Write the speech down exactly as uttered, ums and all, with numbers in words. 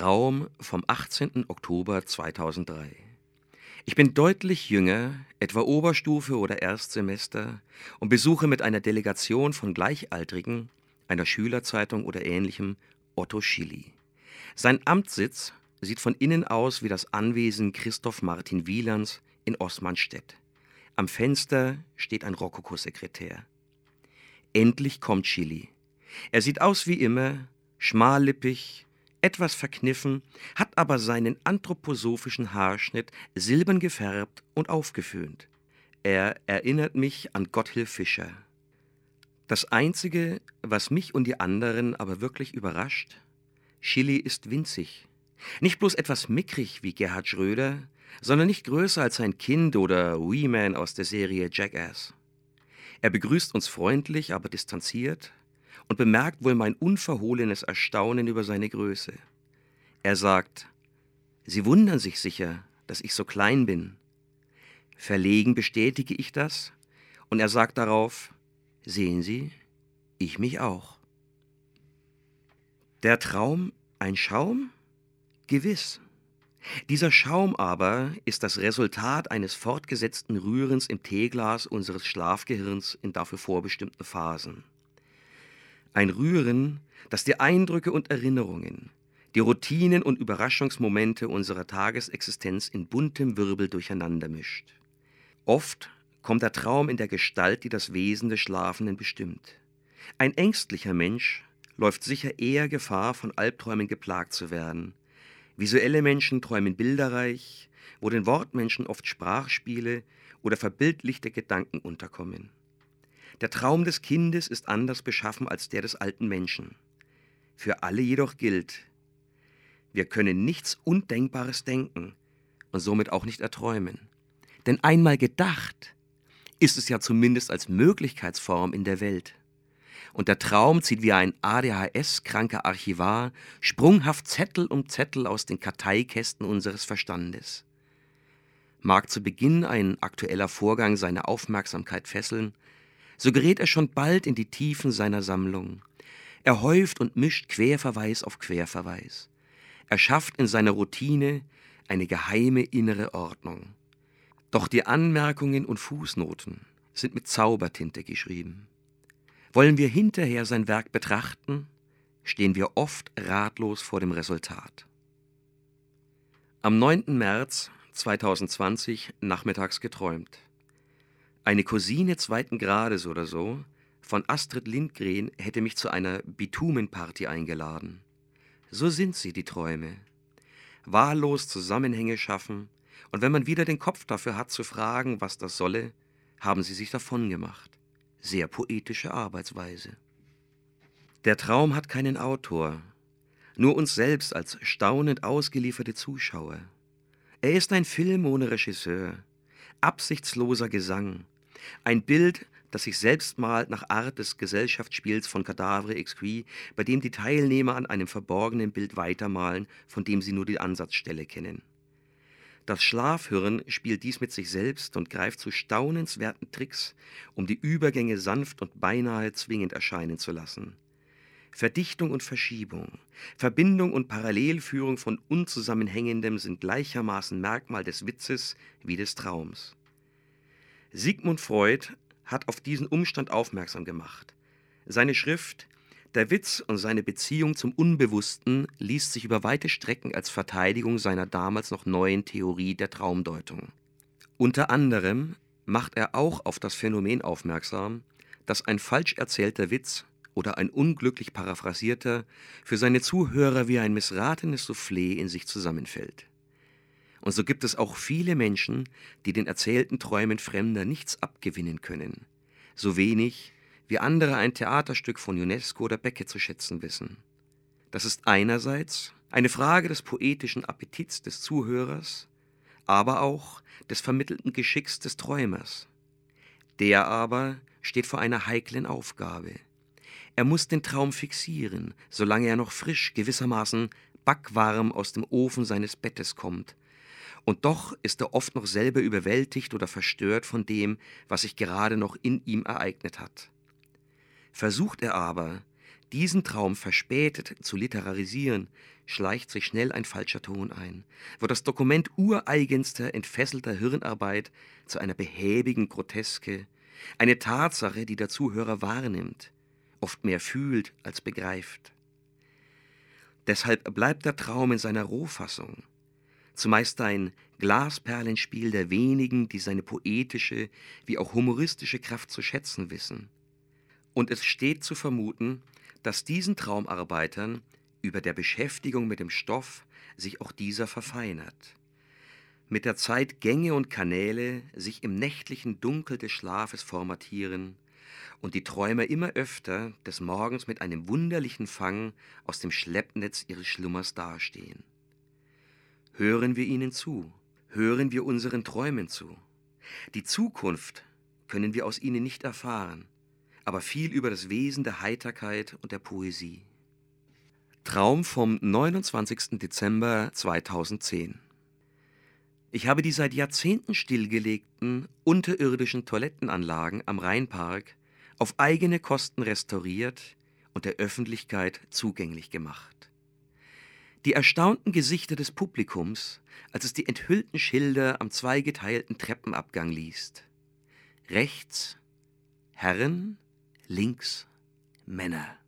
Traum vom achtzehnten Oktober zweitausenddrei. Ich bin deutlich jünger, etwa Oberstufe oder Erstsemester, und besuche mit einer Delegation von Gleichaltrigen, einer Schülerzeitung oder Ähnlichem, Otto Schily. Sein Amtssitz sieht von innen aus wie das Anwesen Christoph Martin Wielands in Osmanstedt. Am Fenster steht ein Rokokosekretär. Endlich kommt Schily. Er sieht aus wie immer, schmallippig, etwas verkniffen, hat aber seinen anthroposophischen Haarschnitt silbern gefärbt und aufgeföhnt. Er erinnert mich an Gotthilf Fischer. Das Einzige, was mich und die anderen aber wirklich überrascht: Schily ist winzig. Nicht bloß etwas mickrig wie Gerhard Schröder, sondern nicht größer als ein Kind oder Wee Man aus der Serie Jackass. Er begrüßt uns freundlich, aber distanziert und bemerkt wohl mein unverhohlenes Erstaunen über seine Größe. Er sagt: »Sie wundern sich sicher, dass ich so klein bin.« Verlegen bestätige ich das, und er sagt darauf: »Sehen Sie, ich mich auch.« Der Traum ein Schaum? Gewiss. Dieser Schaum aber ist das Resultat eines fortgesetzten Rührens im Teeglas unseres Schlafgehirns in dafür vorbestimmten Phasen. Ein Rühren, das die Eindrücke und Erinnerungen, die Routinen und Überraschungsmomente unserer Tagesexistenz in buntem Wirbel durcheinander mischt. Oft kommt der Traum in der Gestalt, die das Wesen des Schlafenden bestimmt. Ein ängstlicher Mensch läuft sicher eher Gefahr, von Albträumen geplagt zu werden. Visuelle Menschen träumen bilderreich, wo den Wortmenschen oft Sprachspiele oder verbildlichte Gedanken unterkommen. Der Traum des Kindes ist anders beschaffen als der des alten Menschen. Für alle jedoch gilt: Wir können nichts Undenkbares denken und somit auch nicht erträumen. Denn einmal gedacht ist es ja zumindest als Möglichkeitsform in der Welt. Und der Traum zieht wie ein A D H S-kranker Archivar sprunghaft Zettel um Zettel aus den Karteikästen unseres Verstandes. Mag zu Beginn ein aktueller Vorgang seine Aufmerksamkeit fesseln, so gerät er schon bald in die Tiefen seiner Sammlung. Er häuft und mischt Querverweis auf Querverweis. Er schafft in seiner Routine eine geheime innere Ordnung. Doch die Anmerkungen und Fußnoten sind mit Zaubertinte geschrieben. Wollen wir hinterher sein Werk betrachten, stehen wir oft ratlos vor dem Resultat. Am neunten März zweitausendzwanzig nachmittags geträumt. Eine Cousine zweiten Grades oder so von Astrid Lindgren hätte mich zu einer Bitumenparty eingeladen. So sind sie, die Träume. Wahllos Zusammenhänge schaffen, und wenn man wieder den Kopf dafür hat zu fragen, was das solle, haben sie sich davongemacht. Sehr poetische Arbeitsweise. Der Traum hat keinen Autor, nur uns selbst als staunend ausgelieferte Zuschauer. Er ist ein Film ohne Regisseur, absichtsloser Gesang, ein Bild, das sich selbst malt nach Art des Gesellschaftsspiels von Cadavre Exquis, bei dem die Teilnehmer an einem verborgenen Bild weitermalen, von dem sie nur die Ansatzstelle kennen. Das Schlafhirn spielt dies mit sich selbst und greift zu staunenswerten Tricks, um die Übergänge sanft und beinahe zwingend erscheinen zu lassen. Verdichtung und Verschiebung, Verbindung und Parallelführung von Unzusammenhängendem sind gleichermaßen Merkmal des Witzes wie des Traums. Sigmund Freud hat auf diesen Umstand aufmerksam gemacht. Seine Schrift »Der Witz und seine Beziehung zum Unbewussten« liest sich über weite Strecken als Verteidigung seiner damals noch neuen Theorie der Traumdeutung. Unter anderem macht er auch auf das Phänomen aufmerksam, dass ein falsch erzählter Witz oder ein unglücklich paraphrasierter für seine Zuhörer wie ein missratenes Soufflé in sich zusammenfällt. Und so gibt es auch viele Menschen, die den erzählten Träumen Fremder nichts abgewinnen können, so wenig wie andere ein Theaterstück von Ionesco oder Beckett zu schätzen wissen. Das ist einerseits eine Frage des poetischen Appetits des Zuhörers, aber auch des vermittelten Geschicks des Träumers. Der aber steht vor einer heiklen Aufgabe. Er muss den Traum fixieren, solange er noch frisch, gewissermaßen backwarm aus dem Ofen seines Bettes kommt. Und doch ist er oft noch selber überwältigt oder verstört von dem, was sich gerade noch in ihm ereignet hat. Versucht er aber, Diesen Traum verspätet zu literarisieren, schleicht sich schnell ein falscher Ton ein, wird das Dokument ureigenster, entfesselter Hirnarbeit zu einer behäbigen Groteske, eine Tatsache, die der Zuhörer wahrnimmt, oft mehr fühlt als begreift. Deshalb bleibt der Traum in seiner Rohfassung, zumeist ein Glasperlenspiel der wenigen, die seine poetische wie auch humoristische Kraft zu schätzen wissen. Und es steht zu vermuten, dass diesen Traumarbeitern über der Beschäftigung mit dem Stoff sich auch dieser verfeinert. Mit der Zeit Gänge und Kanäle sich im nächtlichen Dunkel des Schlafes formatieren und die Träumer immer öfter des Morgens mit einem wunderlichen Fang aus dem Schleppnetz ihres Schlummers dastehen. Hören wir ihnen zu, hören wir unseren Träumen zu. Die Zukunft können wir aus ihnen nicht erfahren, aber viel über das Wesen der Heiterkeit und der Poesie. Traum vom neunundzwanzigsten Dezember zweitausendzehn. Ich habe die seit Jahrzehnten stillgelegten, unterirdischen Toilettenanlagen am Rheinpark auf eigene Kosten restauriert und der Öffentlichkeit zugänglich gemacht. Die erstaunten Gesichter des Publikums, als es die enthüllten Schilder am zweigeteilten Treppenabgang liest. Rechts Herren, links Männer.